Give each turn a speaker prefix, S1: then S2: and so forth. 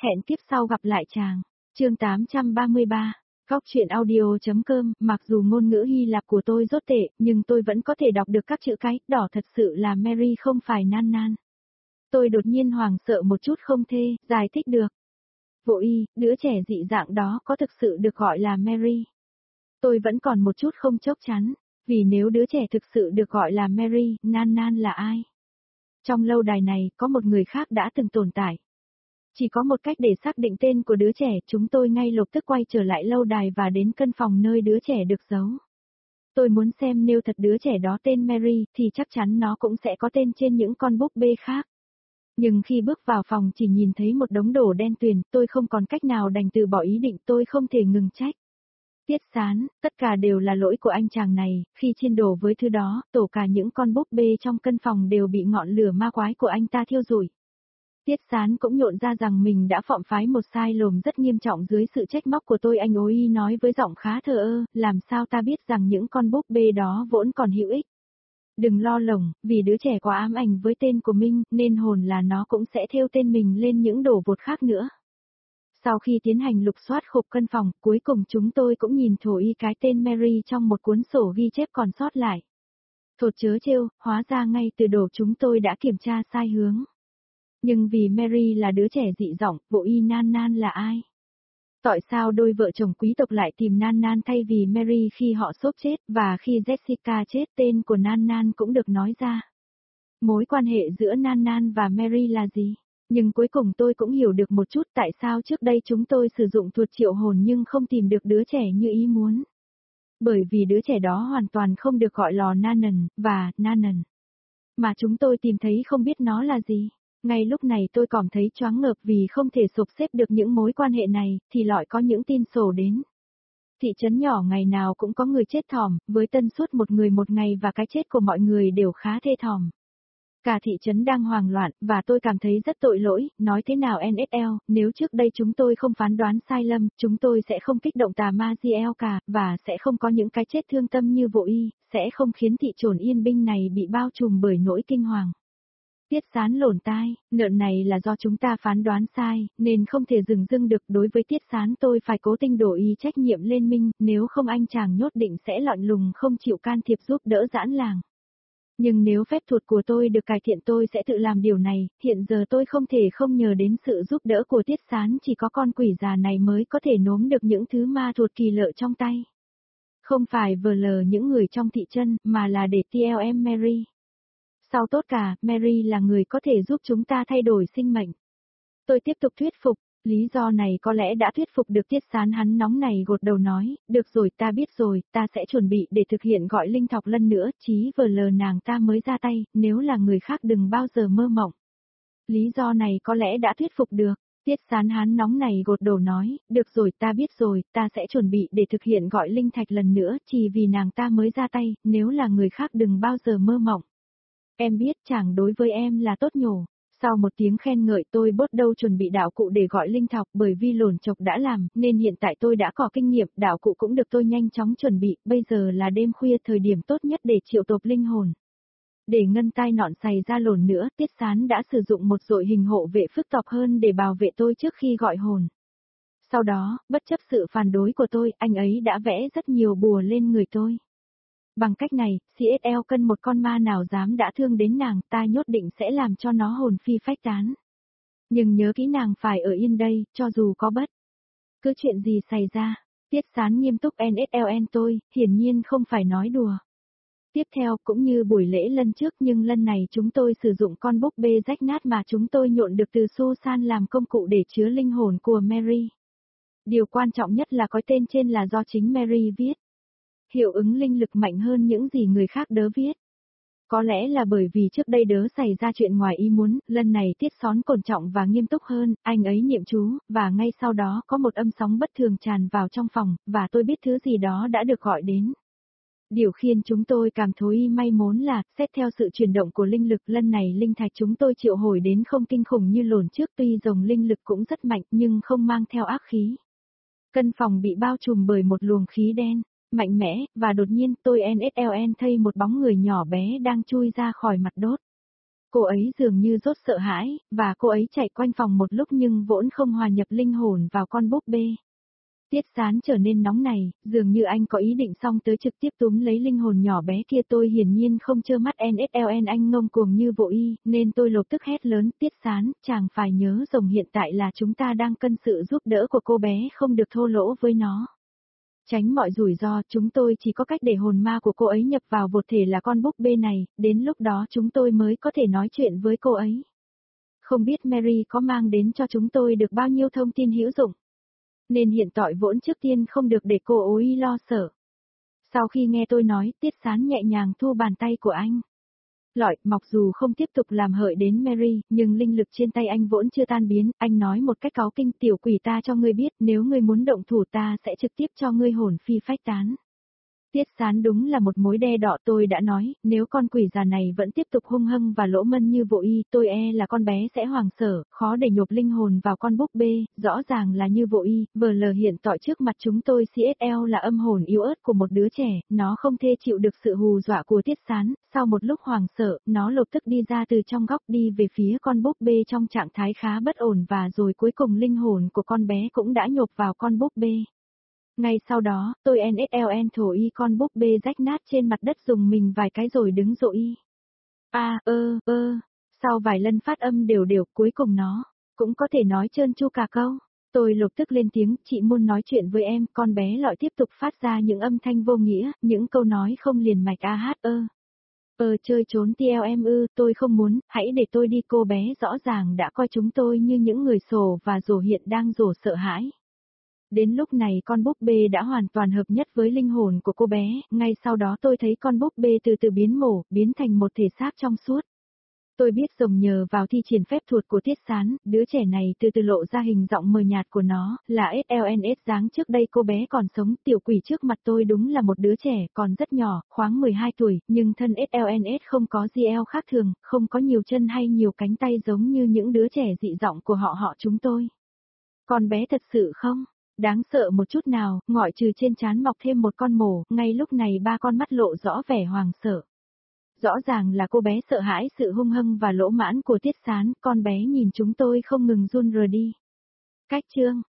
S1: Hẹn kiếp sau gặp lại chàng. Chương 833. Góc truyện audio.com. Mặc dù ngôn ngữ Hy Lạp của tôi dốt tệ, nhưng tôi vẫn có thể đọc được các chữ cái đỏ, thật sự là Mary không phải Nan Nan. Tôi đột nhiên hoảng sợ một chút không thể giải thích được. Vô y, đứa trẻ dị dạng đó có thực sự được gọi là Mary? Tôi vẫn còn một chút không chốc chắn, vì nếu đứa trẻ thực sự được gọi là Mary, Nan Nan là ai? Trong lâu đài này, có một người khác đã từng tồn tại. Chỉ có một cách để xác định tên của đứa trẻ, chúng tôi ngay lập tức quay trở lại lâu đài và đến căn phòng nơi đứa trẻ được giấu. Tôi muốn xem nếu thật đứa trẻ đó tên Mary, thì chắc chắn nó cũng sẽ có tên trên những con búp bê khác. Nhưng khi bước vào phòng chỉ nhìn thấy một đống đồ đen tuyền, tôi không còn cách nào đành từ bỏ ý định, tôi không thể ngừng trách. Tiết Sán, tất cả đều là lỗi của anh chàng này, khi chiên đồ với thứ đó, tổ cả những con búp bê trong căn phòng đều bị ngọn lửa ma quái của anh ta thiêu rụi. Tiết Sán cũng nhộn ra rằng mình đã phạm phải một sai lầm rất nghiêm trọng dưới sự trách móc của tôi. Anh ối nói với giọng khá thờ ơ, làm sao ta biết rằng những con búp bê đó vốn còn hữu ích. Đừng lo lồng, vì đứa trẻ quá ám ảnh với tên của mình, nên hồn là nó cũng sẽ thêu tên mình lên những đồ vật khác nữa. Sau khi tiến hành lục soát khục căn phòng, cuối cùng chúng tôi cũng nhìn thổi cái tên Mary trong một cuốn sổ ghi chép còn sót lại. Thột chớ trêu, hóa ra ngay từ đầu chúng tôi đã kiểm tra sai hướng. Nhưng vì Mary là đứa trẻ dị giọng, vô y Nan Nan là ai? Tại sao đôi vợ chồng quý tộc lại tìm Nan Nan thay vì Mary khi họ sốp chết, và khi Jessica chết tên của Nan Nan cũng được nói ra? Mối quan hệ giữa Nan Nan và Mary là gì? Nhưng cuối cùng tôi cũng hiểu được một chút tại sao trước đây chúng tôi sử dụng thuật triệu hồn nhưng không tìm được đứa trẻ như ý muốn. Bởi vì đứa trẻ đó hoàn toàn không được gọi là Nanan, và Nanan. Mà chúng tôi tìm thấy không biết nó là gì. Ngay lúc này tôi cảm thấy choáng ngợp vì không thể sộp xếp được những mối quan hệ này, thì lại có những tin sổ đến. Thị trấn nhỏ ngày nào cũng có người chết thỏm, với tần suất một người một ngày và cái chết của mọi người đều khá thê thỏm. Cả thị trấn đang hoang loạn, và tôi cảm thấy rất tội lỗi, nói thế nào NSL, nếu trước đây chúng tôi không phán đoán sai lầm, chúng tôi sẽ không kích động tà ma GL cả, và sẽ không có những cái chết thương tâm như vô y, sẽ không khiến thị trấn yên binh này bị bao trùm bởi nỗi kinh hoàng. Tiết Sán lổn tai, nợn này là do chúng ta phán đoán sai, nên không thể dừng dưng được. Đối với Tiết Sán tôi phải cố tình đổ ý trách nhiệm lên Minh, nếu không anh chàng nhốt định sẽ lọn lùng không chịu can thiệp giúp đỡ giãn làng. Nhưng nếu phép thuật của tôi được cải thiện tôi sẽ tự làm điều này, hiện giờ tôi không thể không nhờ đến sự giúp đỡ của Tiết Sán, chỉ có con quỷ già này mới có thể nốm được những thứ ma thuật kỳ lạ trong tay. Không phải vờ lờ những người trong thị trấn, mà là để TLM Mary. Sau tốt cả, Mary là người có thể giúp chúng ta thay đổi sinh mệnh. Tôi tiếp tục thuyết phục, lý do này có lẽ đã thuyết phục được Tiết Sán. Hắn nóng này gột đầu nói, được rồi ta biết rồi, ta sẽ chuẩn bị để thực hiện gọi linh thọc lần nữa, chí vờ lờ nàng ta mới ra tay, nếu là người khác đừng bao giờ mơ mộng. Lý do này có lẽ đã thuyết phục được. Tiết Sán hắn nóng này gột đầu nói, được rồi ta biết rồi, ta sẽ chuẩn bị để thực hiện gọi linh thạch lần nữa, chỉ vì nàng ta mới ra tay, nếu là người khác đừng bao giờ mơ mộng. Em biết chàng đối với em là tốt nhổ. Sau một tiếng khen ngợi tôi bớt đâu chuẩn bị đạo cụ để gọi linh thọc, bởi vì lồn chọc đã làm, nên hiện tại tôi đã có kinh nghiệm, đạo cụ cũng được tôi nhanh chóng chuẩn bị, bây giờ là đêm khuya thời điểm tốt nhất để triệu tập linh hồn. Để ngân tai nọn xày ra lồn nữa, Tiết Sán đã sử dụng một đội hình hộ vệ phức tạp hơn để bảo vệ tôi trước khi gọi hồn. Sau đó, bất chấp sự phản đối của tôi, anh ấy đã vẽ rất nhiều bùa lên người tôi. Bằng cách này, CSL cân một con ma nào dám đã thương đến nàng, ta nhốt định sẽ làm cho nó hồn phi phách tán. Nhưng nhớ kỹ nàng phải ở yên đây, cho dù có bất cứ chuyện gì xảy ra. Tiết Sán nghiêm túc NSLN tôi, hiển nhiên không phải nói đùa. Tiếp theo, cũng như buổi lễ lần trước nhưng lần này chúng tôi sử dụng con búp bê rách nát mà chúng tôi nhộn được từ Susan làm công cụ để chứa linh hồn của Mary. Điều quan trọng nhất là cái tên trên là do chính Mary viết. Hiệu ứng linh lực mạnh hơn những gì người khác đớ viết. Có lẽ là bởi vì trước đây đớ xảy ra chuyện ngoài ý muốn, lần này Tiết Sán cẩn trọng và nghiêm túc hơn, anh ấy niệm chú, và ngay sau đó có một âm sóng bất thường tràn vào trong phòng, và tôi biết thứ gì đó đã được gọi đến. Điều khiến chúng tôi cảm thấy may mắn là, xét theo sự chuyển động của linh lực lần này linh thạch chúng tôi triệu hồi đến không kinh khủng như lồn trước, tuy dòng linh lực cũng rất mạnh nhưng không mang theo ác khí. Căn phòng bị bao trùm bởi một luồng khí đen mạnh mẽ, và đột nhiên tôi NSLN thấy một bóng người nhỏ bé đang chui ra khỏi mặt đốt. Cô ấy dường như rốt sợ hãi, và cô ấy chạy quanh phòng một lúc nhưng vẫn không hòa nhập linh hồn vào con búp bê. Tiết Sán trở nên nóng này, dường như anh có ý định xong tới trực tiếp túm lấy linh hồn nhỏ bé kia. Tôi hiển nhiên không trơ mắt NSLN anh ngông cuồng như vô y, nên tôi lập tức hét lớn, Tiết Sán, chàng phải nhớ rằng hiện tại là chúng ta đang cần sự giúp đỡ của cô bé, không được thô lỗ với nó. Tránh mọi rủi ro, chúng tôi chỉ có cách để hồn ma của cô ấy nhập vào vật thể là con búp bê này, đến lúc đó chúng tôi mới có thể nói chuyện với cô ấy. Không biết Mary có mang đến cho chúng tôi được bao nhiêu thông tin hữu dụng. Nên hiện tại vốn trước tiên không được để cô ấy lo sợ. Sau khi nghe tôi nói, Tiết Sán nhẹ nhàng thu bàn tay của anh. Lọi, mặc dù không tiếp tục làm hại đến Mary, nhưng linh lực trên tay anh vốn chưa tan biến, anh nói một cách cáu kinh, tiểu quỷ, ta cho ngươi biết, nếu ngươi muốn động thủ ta sẽ trực tiếp cho ngươi hồn phi phách tán. Tiết Sán đúng là một mối đe đọ, tôi đã nói, nếu con quỷ già này vẫn tiếp tục hung hăng và lỗ mân như vô y, tôi là con bé sẽ hoảng sợ, khó để nhộp linh hồn vào con búp bê, rõ ràng là như vô y, vờ lờ hiện tại trước mặt chúng tôi CSL là âm hồn yếu ớt của một đứa trẻ, nó không thể chịu được sự hù dọa của Tiết Sán, sau một lúc hoảng sợ, nó lập tức đi ra từ trong góc đi về phía con búp bê trong trạng thái khá bất ổn và rồi cuối cùng linh hồn của con bé cũng đã nhộp vào con búp bê. Ngay sau đó, tôi NSLN thổ y con búp bê rách nát trên mặt đất dùng mình vài cái rồi đứng dậy y. Sau vài lần phát âm đều đều cuối cùng nó, cũng có thể nói trơn tru cả câu. Tôi lập tức lên tiếng, chị muốn nói chuyện với em, con bé lọi tiếp tục phát ra những âm thanh vô nghĩa, những câu nói không liền mạch chơi trốn TLM tôi không muốn, hãy để tôi đi. Cô bé rõ ràng đã coi chúng tôi như những người sổ và rồ hiện đang rồ sợ hãi. Đến lúc này con búp bê đã hoàn toàn hợp nhất với linh hồn của cô bé, ngay sau đó tôi thấy con búp bê từ từ biến thành một thể xác trong suốt. Tôi biết rằng nhờ vào thi triển phép thuật của Tiết Sán, đứa trẻ này từ từ lộ ra hình dạng mờ nhạt của nó, là SLNS dáng trước đây cô bé còn sống. Tiểu quỷ trước mặt tôi đúng là một đứa trẻ, còn rất nhỏ, khoảng 12 tuổi, nhưng thân SLNS không có GL khác thường, không có nhiều chân hay nhiều cánh tay giống như những đứa trẻ dị dạng của họ chúng tôi. Con bé thật sự không đáng sợ một chút nào, ngoại trừ trên trán mọc thêm một con mổ, ngay lúc này ba con mắt lộ rõ vẻ hoàng sợ. Rõ ràng là cô bé sợ hãi sự hung hăng và lỗ mãn của Tiết Sán, con bé nhìn chúng tôi không ngừng run rờ đi. Cách chương